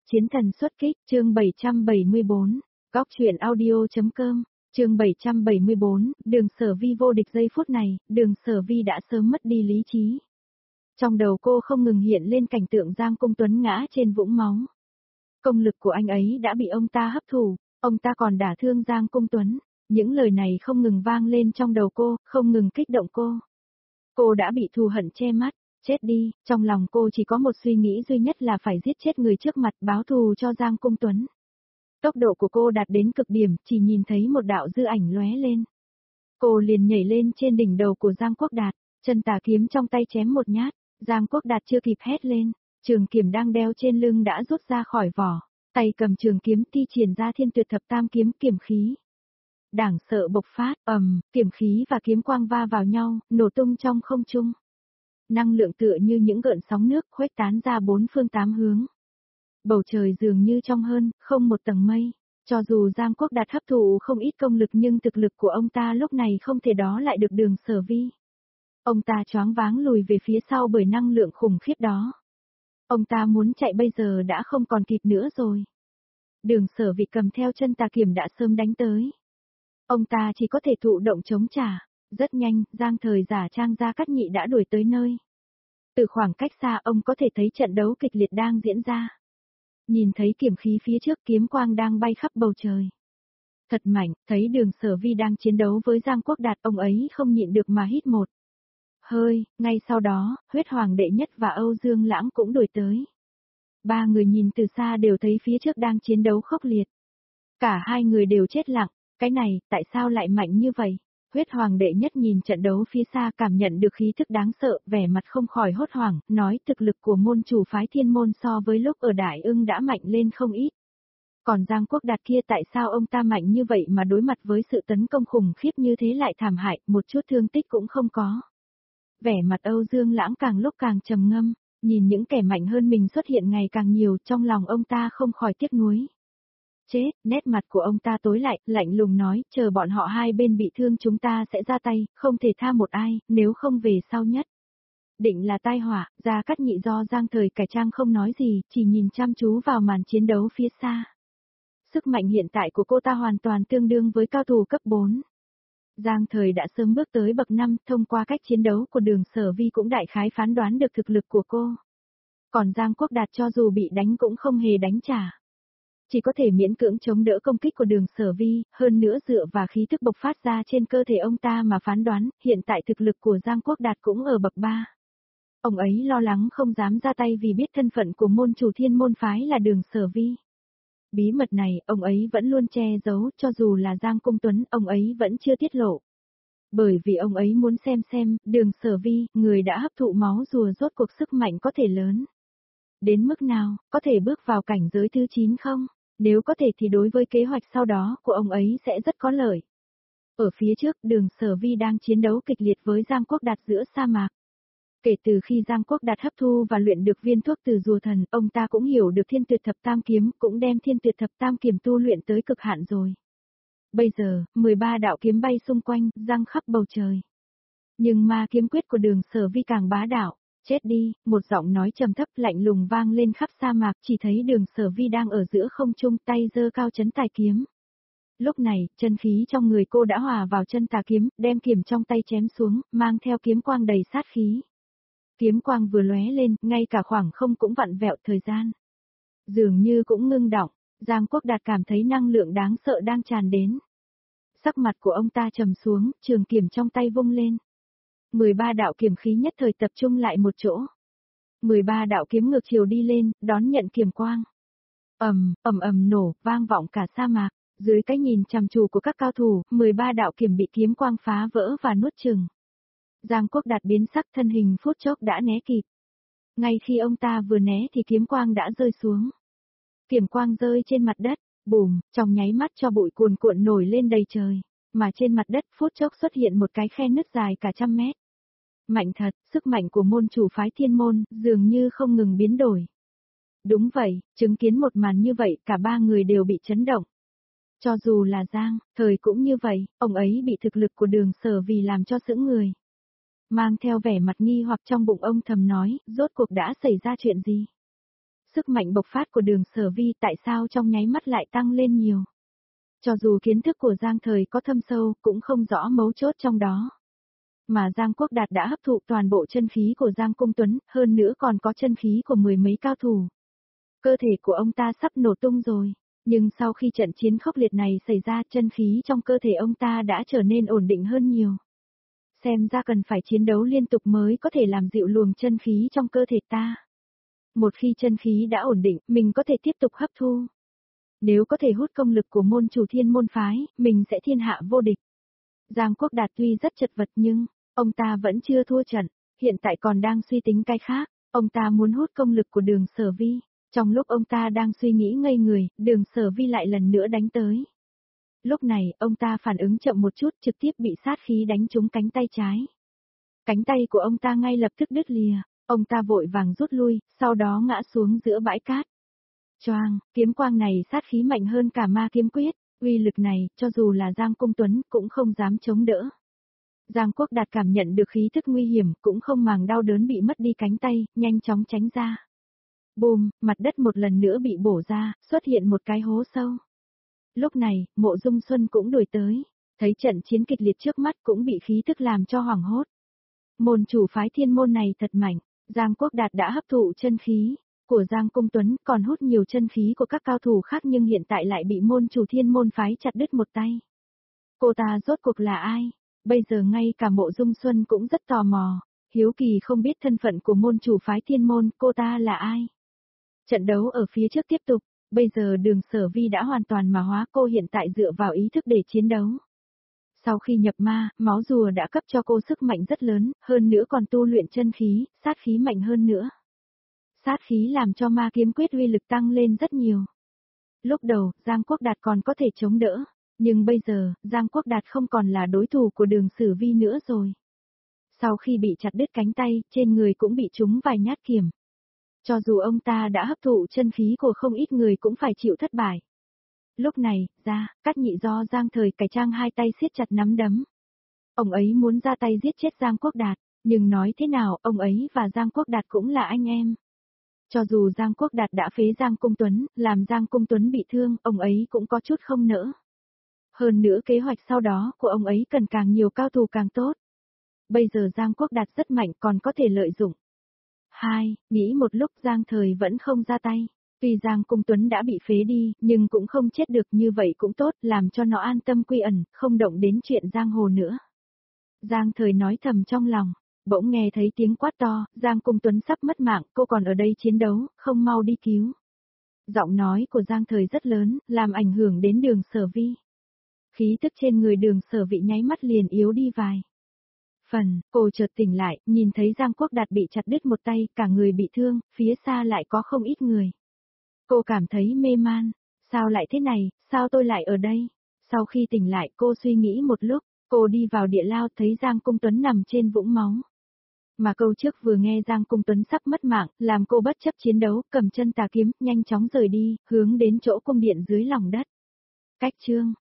Chiến thần xuất kích, chương 774, góc truyện audio.com, chương 774, Đường Sở Vi vô địch. Giây phút này, Đường Sở Vi đã sớm mất đi lý trí. Trong đầu cô không ngừng hiện lên cảnh tượng Giang Cung Tuấn ngã trên vũng máu. Công lực của anh ấy đã bị ông ta hấp thụ, ông ta còn đả thương Giang Cung Tuấn. Những lời này không ngừng vang lên trong đầu cô, không ngừng kích động cô. Cô đã bị thù hận che mắt. Chết đi, trong lòng cô chỉ có một suy nghĩ duy nhất là phải giết chết người trước mặt, báo thù cho Giang Cung Tuấn. Tốc độ của cô đạt đến cực điểm, chỉ nhìn thấy một đạo dư ảnh lóe lên. Cô liền nhảy lên trên đỉnh đầu của Giang Quốc Đạt, chân tà kiếm trong tay chém một nhát. Giang Quốc Đạt chưa kịp hét lên, trường kiếm đang đeo trên lưng đã rút ra khỏi vỏ, tay cầm trường kiếm thi triển ra Thiên Tuyệt Thập Tam kiếm, kiếm khí đáng sợ bộc phát, kiếm khí và kiếm quang va vào nhau, nổ tung trong không trung. Năng lượng tựa như những gợn sóng nước khuếch tán ra bốn phương tám hướng. Bầu trời dường như trong hơn, không một tầng mây. Cho dù Giang Quốc Đạt hấp thụ không ít công lực nhưng thực lực của ông ta lúc này không thể đó lại được Đường Sở Vi. Ông ta choáng váng lùi về phía sau bởi năng lượng khủng khiếp đó. Ông ta muốn chạy bây giờ đã không còn kịp nữa rồi. Đường Sở Vi cầm theo chân tà kiếm đã sớm đánh tới. Ông ta chỉ có thể thụ động chống trả. Rất nhanh, Giang Thời giả trang Gia Cát Nhị đã đuổi tới nơi. Từ khoảng cách xa ông có thể thấy trận đấu kịch liệt đang diễn ra. Nhìn thấy kiếm khí phía trước, kiếm quang đang bay khắp bầu trời. Thật mạnh, thấy Đường Sở Vi đang chiến đấu với Giang Quốc Đạt, ông ấy không nhịn được mà hít một hơi. Ngay sau đó, Huyết Hoàng Đệ Nhất và Âu Dương Lãng cũng đuổi tới. Ba người nhìn từ xa đều thấy phía trước đang chiến đấu khốc liệt. Cả hai người đều chết lặng, cái này, tại sao lại mạnh như vậy? Huyết Hoàng Đệ Nhất nhìn trận đấu phía xa cảm nhận được khí thức đáng sợ, vẻ mặt không khỏi hốt hoảng, nói thực lực của môn chủ phái Thiên Môn so với lúc ở Đại Ưng đã mạnh lên không ít. Còn Giang Quốc Đạt kia tại sao ông ta mạnh như vậy mà đối mặt với sự tấn công khủng khiếp như thế lại thảm hại, một chút thương tích cũng không có. Vẻ mặt Âu Dương Lãng càng lúc càng trầm ngâm, nhìn những kẻ mạnh hơn mình xuất hiện ngày càng nhiều, trong lòng ông ta không khỏi tiếc nuối. Chết, nét mặt của ông ta tối lại, lạnh lùng nói, chờ bọn họ hai bên bị thương chúng ta sẽ ra tay, không thể tha một ai, nếu không về sau nhất. Định là tai họa. Gia Cát Nhị do Giang Thời cải trang không nói gì, chỉ nhìn chăm chú vào màn chiến đấu phía xa. Sức mạnh hiện tại của cô ta hoàn toàn tương đương với cao thủ cấp 4. Giang Thời đã sớm bước tới bậc 5, thông qua cách chiến đấu của Đường Sở Vi cũng đại khái phán đoán được thực lực của cô. Còn Giang Quốc Đạt cho dù bị đánh cũng không hề đánh trả. Chỉ có thể miễn cưỡng chống đỡ công kích của Đường Sở Vi, hơn nữa dựa vào khí thức bộc phát ra trên cơ thể ông ta mà phán đoán, hiện tại thực lực của Giang Quốc Đạt cũng ở bậc 3. Ông ấy lo lắng không dám ra tay vì biết thân phận của môn chủ Thiên Môn phái là Đường Sở Vi. Bí mật này, ông ấy vẫn luôn che giấu, cho dù là Giang Cung Tuấn, ông ấy vẫn chưa tiết lộ. Bởi vì ông ấy muốn xem, Đường Sở Vi, người đã hấp thụ máu rùa rốt cuộc sức mạnh có thể lớn. Đến mức nào, có thể bước vào cảnh giới thứ 9 không? Nếu có thể thì đối với kế hoạch sau đó của ông ấy sẽ rất có lợi. Ở phía trước, Đường Sở Vi đang chiến đấu kịch liệt với Giang Quốc Đạt giữa sa mạc. Kể từ khi Giang Quốc Đạt hấp thu và luyện được viên thuốc từ rùa thần, ông ta cũng hiểu được Thiên Tuyệt Thập Tam kiếm, cũng đem Thiên Tuyệt Thập Tam kiếm tu luyện tới cực hạn rồi. Bây giờ, 13 đạo kiếm bay xung quanh, giăng khắp bầu trời. Nhưng ma kiếm quyết của Đường Sở Vi càng bá đạo. Chết đi, một giọng nói trầm thấp lạnh lùng vang lên khắp sa mạc, chỉ thấy Đường Sở Vi đang ở giữa không trung, tay giơ cao chấn tài kiếm. Lúc này, chân khí trong người cô đã hòa vào chân tà kiếm, đem kiếm trong tay chém xuống, mang theo kiếm quang đầy sát khí. Kiếm quang vừa lóe lên, ngay cả khoảng không cũng vặn vẹo thời gian. Dường như cũng ngưng đọng, Giang Quốc Đạt cảm thấy năng lượng đáng sợ đang tràn đến. Sắc mặt của ông ta trầm xuống, trường kiếm trong tay vung lên. 13 đạo kiếm khí nhất thời tập trung lại một chỗ. 13 đạo kiếm ngược chiều đi lên, đón nhận kiếm quang. Ầm nổ, vang vọng cả sa mạc. Dưới cái nhìn chăm chú của các cao thủ, 13 đạo kiếm bị kiếm quang phá vỡ và nuốt chửng. Giang Quốc Đạt biến sắc, thân hình phút chốc đã né kịp. Ngay khi ông ta vừa né thì kiếm quang đã rơi xuống. Kiếm quang rơi trên mặt đất, bùm, trong nháy mắt cho bụi cuồn cuộn nổi lên đầy trời. Mà trên mặt đất phút chốc xuất hiện một cái khe nứt dài cả trăm mét. Mạnh thật, sức mạnh của môn chủ phái Thiên Môn, dường như không ngừng biến đổi. Đúng vậy, chứng kiến một màn như vậy, cả ba người đều bị chấn động. Cho dù là Giang, Thời cũng như vậy, ông ấy bị thực lực của Đường Sở Vi làm cho sững người. Mang theo vẻ mặt nghi hoặc trong bụng ông thầm nói, rốt cuộc đã xảy ra chuyện gì? sức mạnh bộc phát của Đường Sở Vi tại sao trong nháy mắt lại tăng lên nhiều. Cho dù kiến thức của Giang Thời có thâm sâu, cũng không rõ mấu chốt trong đó. Mà Giang Quốc Đạt đã hấp thụ toàn bộ chân khí của Giang Cung Tuấn, hơn nữa còn có chân khí của mười mấy cao thủ. Cơ thể của ông ta sắp nổ tung rồi, nhưng sau khi trận chiến khốc liệt này xảy ra, chân khí trong cơ thể ông ta đã trở nên ổn định hơn nhiều. Xem ra cần phải chiến đấu liên tục mới có thể làm dịu luồng chân khí trong cơ thể ta. Một khi chân khí đã ổn định, mình có thể tiếp tục hấp thu. Nếu có thể hút công lực của môn chủ Thiên Môn phái, mình sẽ thiên hạ vô địch. Giang Quốc Đạt tuy rất chật vật nhưng, ông ta vẫn chưa thua trận, hiện tại còn đang suy tính cái khác, ông ta muốn hút công lực của Đường Sở Vi. Trong lúc ông ta đang suy nghĩ ngây người, Đường Sở Vi lại lần nữa đánh tới. Lúc này, ông ta phản ứng chậm một chút, trực tiếp bị sát khí đánh trúng cánh tay trái. Cánh tay của ông ta ngay lập tức đứt lìa, ông ta vội vàng rút lui, sau đó ngã xuống giữa bãi cát. Choang, kiếm quang này sát khí mạnh hơn cả ma kiếm quyết, uy lực này, cho dù là Giang Cung Tuấn, cũng không dám chống đỡ. Giang Quốc Đạt cảm nhận được khí thức nguy hiểm, cũng không màng đau đớn bị mất đi cánh tay, nhanh chóng tránh ra. Bùm, mặt đất một lần nữa bị bổ ra, xuất hiện một cái hố sâu. Lúc này, Mộ Dung Xuân cũng đuổi tới, thấy trận chiến kịch liệt trước mắt cũng bị khí thức làm cho hoảng hốt. Môn chủ phái Thiên Môn này thật mạnh, Giang Quốc Đạt đã hấp thụ chân khí của Giang Cung Tuấn, còn hút nhiều chân khí của các cao thủ khác nhưng hiện tại lại bị môn chủ Thiên Môn phái chặt đứt một tay. Cô ta rốt cuộc là ai? Bây giờ ngay cả Mộ Dung Xuân cũng rất tò mò, hiếu kỳ không biết thân phận của môn chủ phái Thiên Môn, cô ta là ai? Trận đấu ở phía trước tiếp tục, bây giờ Đường Sở Vi đã hoàn toàn mà hóa, cô hiện tại dựa vào ý thức để chiến đấu. Sau khi nhập ma, máu rùa đã cấp cho cô sức mạnh rất lớn, hơn nữa còn tu luyện chân khí, sát khí mạnh hơn nữa. Sát khí làm cho ma kiếm quyết uy lực tăng lên rất nhiều. Lúc đầu, Giang Quốc Đạt còn có thể chống đỡ, nhưng bây giờ, Giang Quốc Đạt không còn là đối thủ của Đường Sở Vi nữa rồi. Sau khi bị chặt đứt cánh tay, trên người cũng bị trúng vài nhát kiếm. Cho dù ông ta đã hấp thụ chân khí của không ít người cũng phải chịu thất bại. Lúc này, Cát Nhị do Giang Thời cải trang hai tay siết chặt nắm đấm. Ông ấy muốn ra tay giết chết Giang Quốc Đạt, nhưng nói thế nào, ông ấy và Giang Quốc Đạt cũng là anh em. Cho dù Giang Quốc Đạt đã phế Giang Cung Tuấn, làm Giang Cung Tuấn bị thương, ông ấy cũng có chút không nỡ. Hơn nữa kế hoạch sau đó của ông ấy cần càng nhiều cao thủ càng tốt. Bây giờ Giang Quốc Đạt rất mạnh còn có thể lợi dụng. Nghĩ một lúc Giang Thời vẫn không ra tay. Tuy Giang Cung Tuấn đã bị phế đi, nhưng cũng không chết được, như vậy cũng tốt, làm cho nó an tâm quy ẩn, không động đến chuyện giang hồ nữa. Giang Thời nói thầm trong lòng, bỗng nghe thấy tiếng quát to, Giang Cung Tuấn sắp mất mạng, cô còn ở đây chiến đấu, không mau đi cứu. Giọng nói của Giang Thời rất lớn, làm ảnh hưởng đến Đường Sở Vi. Khí tức trên người Đường Sở Vi nháy mắt liền yếu đi vài phần, cô chợt tỉnh lại, nhìn thấy Giang Quốc Đạt bị chặt đứt một tay, cả người bị thương, phía xa lại có không ít người. Cô cảm thấy mê man, sao lại thế này, sao tôi lại ở đây? Sau khi tỉnh lại cô suy nghĩ một lúc, cô đi vào địa lao thấy Giang Cung Tuấn nằm trên vũng máu. Mà câu trước vừa nghe Giang Cung Tuấn sắp mất mạng, làm cô bất chấp chiến đấu, cầm chân tà kiếm, nhanh chóng rời đi, hướng đến chỗ cung điện dưới lòng đất. Cách chương